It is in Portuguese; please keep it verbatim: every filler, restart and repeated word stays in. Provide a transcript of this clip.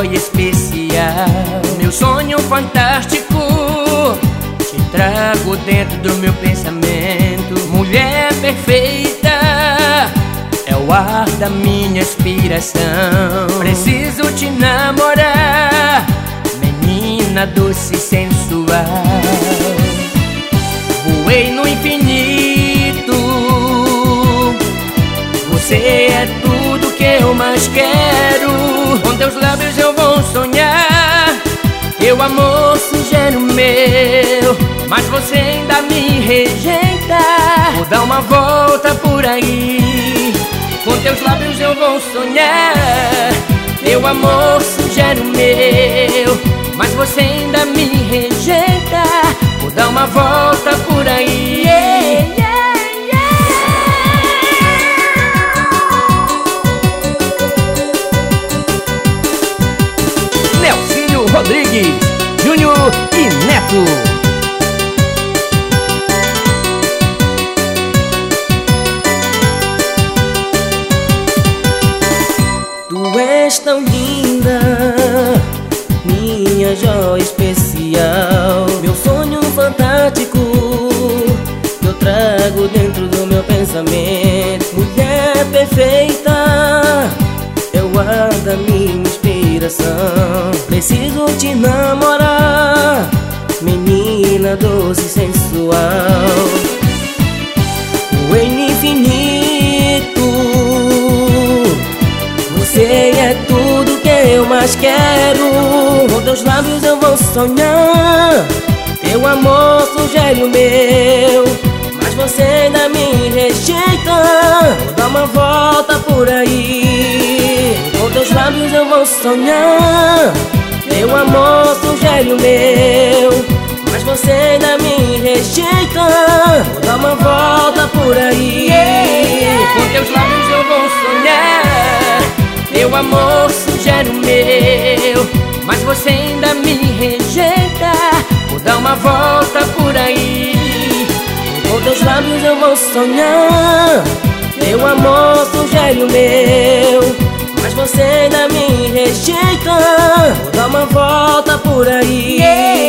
joia especial, meu sonho fantástico, te trago dentro do meu pensamento. Mulher perfeita, é o ar da minha inspiração. Preciso te namorar, menina doce e sensual. Voei no infinito, você é tudo que eu mais quero. Com teus lábios eu vou sonhar, teu amor singelo meu, mas você ainda me rejeita. Vou dar uma volta por aí, com teus lábios eu vou sonhar, teu amor singelo meu, mas você ainda me rejeita. Vou dar uma volta por aí. Yeah, yeah, yeah. Nelsinho Rodrigues, Júnior e Neto. Tu és tão linda, minha joia especial, meu sonho fantástico, que eu trago dentro do meu pensamento. Mulher perfeita, é o ar da minha inspiração. Preciso te namorar, menina doce e sensual. O infinito, você é tudo que eu mais quero. Com teus lábios eu vou sonhar, teu amor singelo meu, mas você ainda me rejeita. Vou dar uma volta por aí, com teus lábios eu vou sonhar, teu amor singelo meu, mas você ainda me rejeita. Vou dar uma volta por aí, com teus lábios eu vou sonhar, teu amor singelo meu, mas você ainda me rejeita. Vou dar uma volta por aí, com teus lábios eu vou sonhar, teu amor singelo meu, mas você ainda me rejeita. Vou dar uma volta por aí.